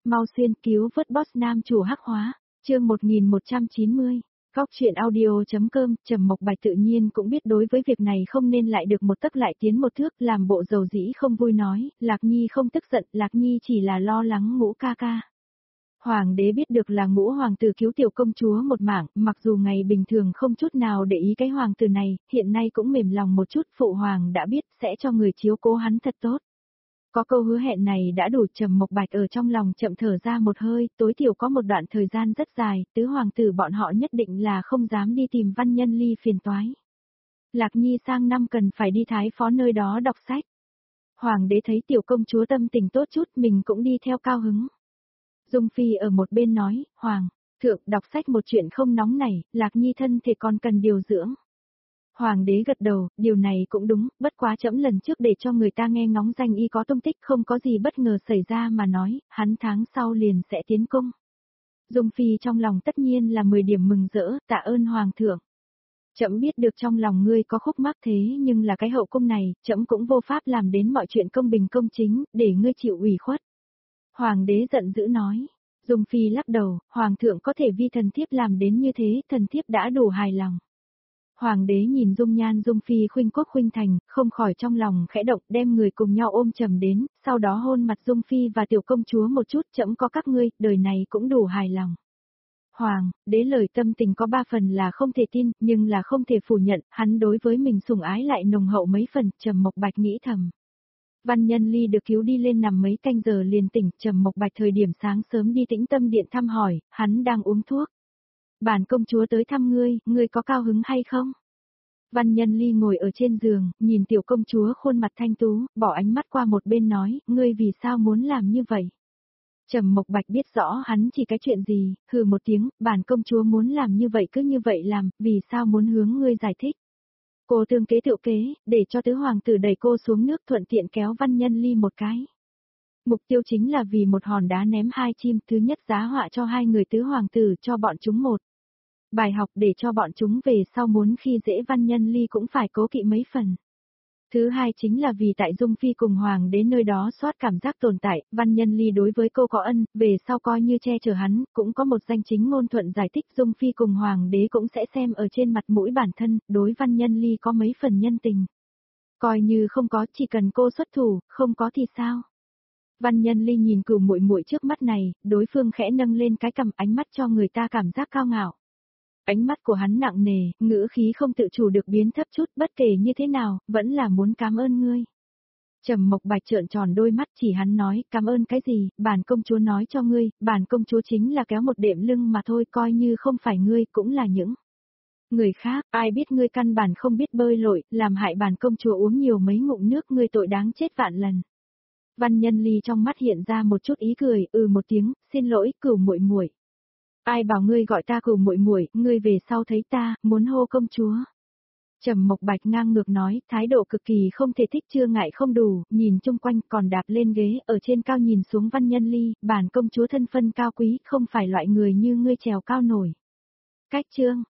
mau xuyên cứu vớt boss nam chủ hắc hóa, chương 1190. Góc truyện audio.com, Trầm Mộc Bạch tự nhiên cũng biết đối với việc này không nên lại được một tấc lại tiến một thước, làm bộ dầu dĩ không vui nói, Lạc Nhi không tức giận, Lạc Nhi chỉ là lo lắng Ngũ ca ca. Hoàng đế biết được là Ngũ hoàng tử cứu tiểu công chúa một mảng, mặc dù ngày bình thường không chút nào để ý cái hoàng tử này, hiện nay cũng mềm lòng một chút, phụ hoàng đã biết sẽ cho người chiếu cố hắn thật tốt. Có câu hứa hẹn này đã đủ. Trầm Mộc Bạch ở trong lòng chậm thở ra một hơi, tối thiểu có một đoạn thời gian rất dài, tứ hoàng tử bọn họ nhất định là không dám đi tìm Văn Nhân Ly phiền toái. Lạc Nhi sang năm cần phải đi Thái Phó nơi đó đọc sách. Hoàng đế thấy tiểu công chúa tâm tình tốt chút, mình cũng đi theo cao hứng. Dung Phi ở một bên nói, Hoàng thượng, đọc sách một chuyện không nóng này, Lạc Nhi thân thể còn cần điều dưỡng. Hoàng đế gật đầu, điều này cũng đúng, bất quá trẫm lần trước để cho người ta nghe ngóng danh y có tung tích, không có gì bất ngờ xảy ra mà nói, hắn tháng sau liền sẽ tiến cung. Dung Phi trong lòng tất nhiên là 10 điểm mừng rỡ, tạ ơn Hoàng thượng. Trẫm biết được trong lòng ngươi có khúc mắc thế nhưng là cái hậu cung này, trẫm cũng vô pháp làm đến mọi chuyện công bình công chính, để ngươi chịu ủy khuất. Hoàng đế giận dữ nói. Dung Phi lắc đầu, Hoàng thượng có thể vi thần thiếp làm đến như thế, thần thiếp đã đủ hài lòng. Hoàng đế nhìn dung nhan Dung Phi khuynh quốc khuynh thành, không khỏi trong lòng khẽ động, đem người cùng nhau ôm trầm đến, sau đó hôn mặt Dung Phi và tiểu công chúa một chút, trẫm có các ngươi, đời này cũng đủ hài lòng. Hoàng đế lời tâm tình có 3 phần là không thể tin, nhưng là không thể phủ nhận, hắn đối với mình sủng ái lại nồng hậu mấy phần. Trầm Mộc Bạch nghĩ thầm. Văn Nhân Ly được cứu đi lên nằm mấy canh giờ liền tỉnh. Trầm Mộc Bạch thời điểm sáng sớm đi Tĩnh Tâm Điện thăm hỏi, hắn đang uống thuốc. Bản công chúa tới thăm ngươi có cao hứng hay không? Văn Nhân Ly ngồi ở trên giường, nhìn tiểu công chúa khuôn mặt thanh tú, bỏ ánh mắt qua một bên nói, ngươi vì sao muốn làm như vậy? Trầm Mộc Bạch biết rõ hắn chỉ cái chuyện gì, hừ một tiếng, bản công chúa muốn làm như vậy cứ như vậy làm, vì sao muốn hướng ngươi giải thích? Cô tương kế tự kế, để cho tứ hoàng tử đẩy cô xuống nước thuận tiện kéo Văn Nhân Ly một cái. Mục tiêu chính là vì một hòn đá ném 2 chim, thứ nhất giá họa cho 2 người tứ hoàng tử, cho bọn chúng một bài học để cho bọn chúng về sau muốn khi dễ Văn Nhân Ly cũng phải cố kỵ mấy phần. Thứ hai chính là vì tại Dung Phi cùng Hoàng đến nơi đó soát cảm giác tồn tại, Văn Nhân Ly đối với cô có ân, về sau coi như che chở hắn, cũng có một danh chính ngôn thuận giải thích. Dung Phi cùng Hoàng đế cũng sẽ xem ở trên mặt mũi bản thân, đối Văn Nhân Ly có mấy phần nhân tình. Coi như không có, chỉ cần cô xuất thủ, không có thì sao? Văn Nhân Ly nhìn Cửu muội muội trước mắt này, đối phương khẽ nâng lên cái cằm, ánh mắt cho người ta cảm giác cao ngạo. Ánh mắt của hắn nặng nề, ngữ khí không tự chủ được biến thấp chút, bất kể như thế nào, vẫn là muốn cảm ơn ngươi. Trầm Mộc Bạch trợn tròn đôi mắt, chỉ hắn nói, cảm ơn cái gì, bản công chúa nói cho ngươi, bản công chúa chính là kéo một đệm lưng mà thôi, coi như không phải ngươi cũng là những người khác, ai biết ngươi căn bản không biết bơi lội, làm hại bản công chúa uống nhiều mấy ngụm nước, ngươi tội đáng chết vạn lần. Văn Nhân Ly trong mắt hiện ra một chút ý cười, một tiếng, xin lỗi, Cửu muội muội. Ai bảo ngươi gọi ta Cửu muội muội, ngươi về sau thấy ta, muốn hô công chúa. Trầm Mộc Bạch ngang ngược nói, thái độ cực kỳ không thể thích, chưa ngại không đủ, nhìn chung quanh còn đạp lên ghế, ở trên cao nhìn xuống Văn Nhân Ly, bản công chúa thân phân cao quý, không phải loại người như ngươi trèo cao nổi. Cách chương,